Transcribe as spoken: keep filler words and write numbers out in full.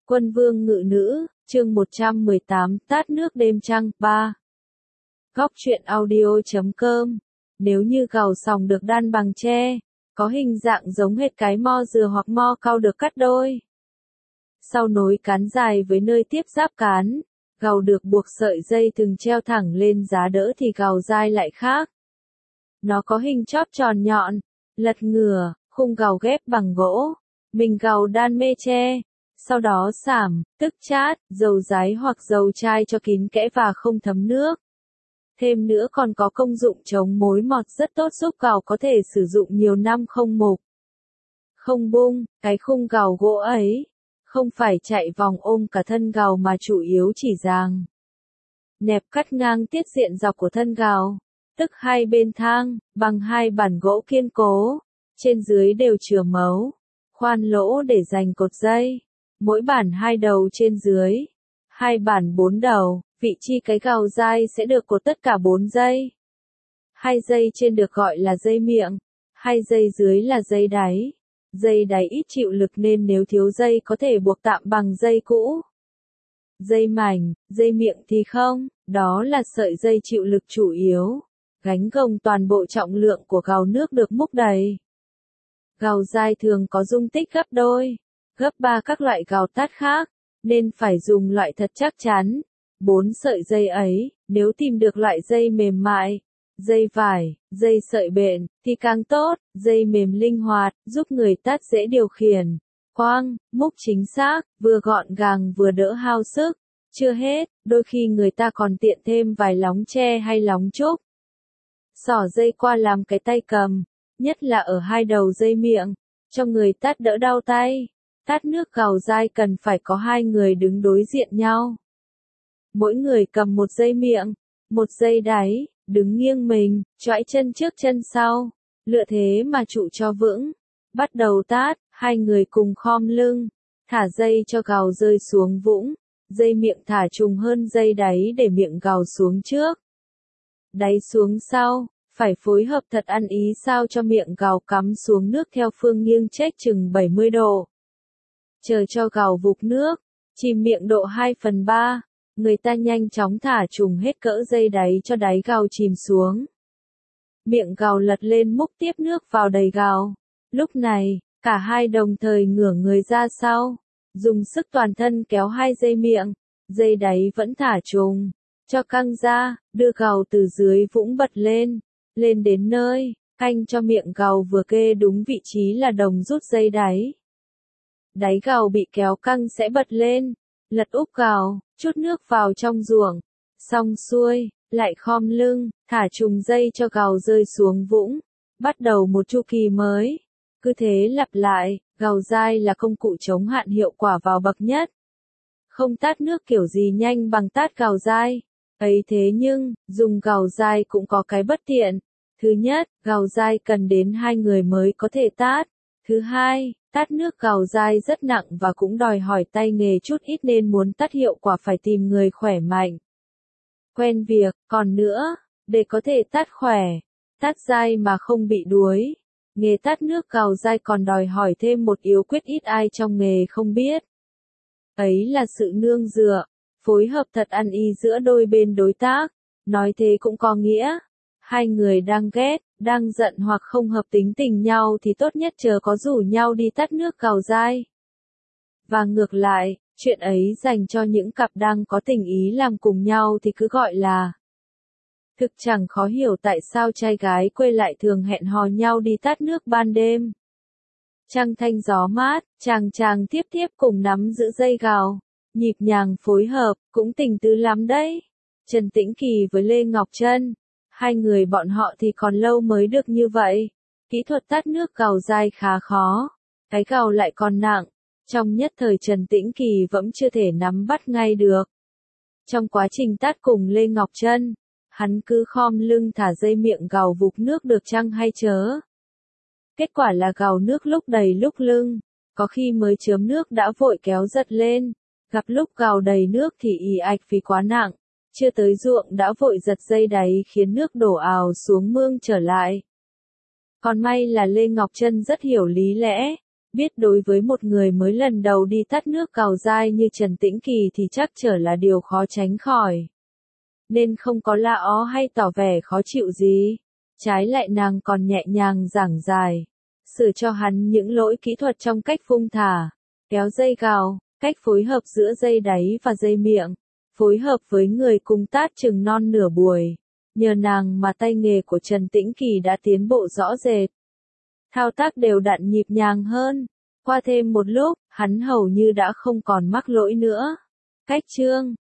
Quân vương ngự nữ, chương một trăm mười tám, tát nước đêm trăng, ba. Góc truyện audio chấm com. Nếu như gầu sòng được đan bằng tre, có hình dạng giống hệt cái mo dừa hoặc mo cau được cắt đôi. Sau nối cán dài với nơi tiếp giáp cán, gầu được buộc sợi dây thừng treo thẳng lên giá đỡ thì gầu dai lại khác. Nó có hình chóp tròn nhọn, lật ngửa, khung gầu ghép bằng gỗ, mình gầu đan mê tre. Sau đó sảm, tức chát, dầu ráy hoặc dầu chai cho kín kẽ và không thấm nước. Thêm nữa còn có công dụng chống mối mọt rất tốt, giúp gầu có thể sử dụng nhiều năm không mục. Không bung, cái khung gầu gỗ ấy không phải chạy vòng ôm cả thân gầu mà chủ yếu chỉ ràng nẹp cắt ngang tiết diện dọc của thân gầu, tức hai bên thang, bằng hai bản gỗ kiên cố, trên dưới đều chừa mấu, khoan lỗ để dành cột dây. Mỗi bản hai đầu trên dưới, hai bản bốn đầu, vị trí cái gầu dai sẽ được cột tất cả bốn dây. Hai dây trên được gọi là dây miệng, hai dây dưới là dây đáy. Dây đáy ít chịu lực nên nếu thiếu dây có thể buộc tạm bằng dây cũ. Dây mảnh, dây miệng thì không, đó là sợi dây chịu lực chủ yếu, gánh gồng toàn bộ trọng lượng của gầu nước được múc đầy. Gầu dai thường có dung tích gấp đôi, gấp ba các loại gầu tát khác, nên phải dùng loại thật chắc chắn. Bốn sợi dây ấy, nếu tìm được loại dây mềm mại, dây vải, dây sợi bện, thì càng tốt, dây mềm linh hoạt, giúp người tát dễ điều khiển, quang, múc chính xác, vừa gọn gàng vừa đỡ hao sức. Chưa hết, đôi khi người ta còn tiện thêm vài lóng tre hay lóng trúc. Xỏ dây qua làm cái tay cầm, nhất là ở hai đầu dây miệng, cho người tát đỡ đau tay. Tát nước gầu dai cần phải có hai người đứng đối diện nhau. Mỗi người cầm một dây miệng, một dây đáy, đứng nghiêng mình, choãi chân trước chân sau, lựa thế mà trụ cho vững. Bắt đầu tát, hai người cùng khom lưng, thả dây cho gầu rơi xuống vũng, dây miệng thả trùng hơn dây đáy để miệng gầu xuống trước, đáy xuống sau, phải phối hợp thật ăn ý sao cho miệng gầu cắm xuống nước theo phương nghiêng chếch chừng bảy mươi độ. Chờ cho gầu vục nước, chìm miệng độ hai phần ba, người ta nhanh chóng thả trùng hết cỡ dây đáy cho đáy gầu chìm xuống. Miệng gầu lật lên múc tiếp nước vào đầy gầu. Lúc này, cả hai đồng thời ngửa người ra sau, dùng sức toàn thân kéo hai dây miệng, dây đáy vẫn thả trùng, cho căng ra, đưa gầu từ dưới vũng bật lên, lên đến nơi, canh cho miệng gầu vừa kê đúng vị trí là đồng rút dây đáy. Đáy gầu bị kéo căng sẽ bật lên, lật úp gầu, chút nước vào trong ruộng, xong xuôi, lại khom lưng, thả trùng dây cho gầu rơi xuống vũng, bắt đầu một chu kỳ mới. Cứ thế lặp lại, gầu dai là công cụ chống hạn hiệu quả vào bậc nhất. Không tát nước kiểu gì nhanh bằng tát gầu dai. Ấy thế nhưng, dùng gầu dai cũng có cái bất tiện. Thứ nhất, gầu dai cần đến hai người mới có thể tát. Thứ hai, tát nước gầu dai rất nặng và cũng đòi hỏi tay nghề chút ít nên muốn tát hiệu quả phải tìm người khỏe mạnh, quen việc. Còn nữa, để có thể tát khỏe, tát dai mà không bị đuối, nghề tát nước gầu dai còn đòi hỏi thêm một yếu quyết ít ai trong nghề không biết. Ấy là sự nương dựa, phối hợp thật ăn ý giữa đôi bên đối tác. Nói thế cũng có nghĩa, hai người đang ghét, đang giận hoặc không hợp tính tình nhau thì tốt nhất chờ có rủ nhau đi tát nước gầu dai. Và ngược lại, chuyện ấy dành cho những cặp đang có tình ý làm cùng nhau thì cứ gọi là. Thực chẳng khó hiểu tại sao trai gái quê lại thường hẹn hò nhau đi tát nước ban đêm. Trăng thanh gió mát, chàng chàng tiếp tiếp cùng nắm giữ dây gầu, nhịp nhàng phối hợp, cũng tình tứ lắm đấy. Trần Tĩnh Kỳ với Lê Ngọc Trân, hai người bọn họ thì còn lâu mới được như vậy. Kỹ thuật tát nước gầu dai khá khó, cái gầu lại còn nặng, trong nhất thời Trần Tĩnh Kỳ vẫn chưa thể nắm bắt ngay được. Trong quá trình tát cùng Lê Ngọc Trân, hắn cứ khom lưng thả dây miệng gầu vục nước được chăng hay chớ. Kết quả là gầu nước lúc đầy lúc lưng, có khi mới chớm nước đã vội kéo giật lên, gặp lúc gầu đầy nước thì ì ạch vì quá nặng, chưa tới ruộng đã vội giật dây đáy khiến nước đổ ào xuống mương trở lại. Còn may là Lê Ngọc Trân rất hiểu lý lẽ, Biết đối với một người mới lần đầu đi tát nước cào dai như Trần Tĩnh Kỳ thì chắc trở là điều khó tránh khỏi. Nên không có la ó hay tỏ vẻ khó chịu gì. Trái lại nàng còn nhẹ nhàng giảng giải. Sửa cho hắn những lỗi kỹ thuật trong cách vung thả, kéo dây cào, cách phối hợp giữa dây đáy và dây miệng. Phối hợp với người cùng tát chừng non nửa buổi. Nhờ nàng mà tay nghề của Trần Tĩnh Kỳ đã tiến bộ rõ rệt. Thao tác đều đặn nhịp nhàng hơn. Qua thêm một lúc, hắn hầu như đã không còn mắc lỗi nữa. Cách chương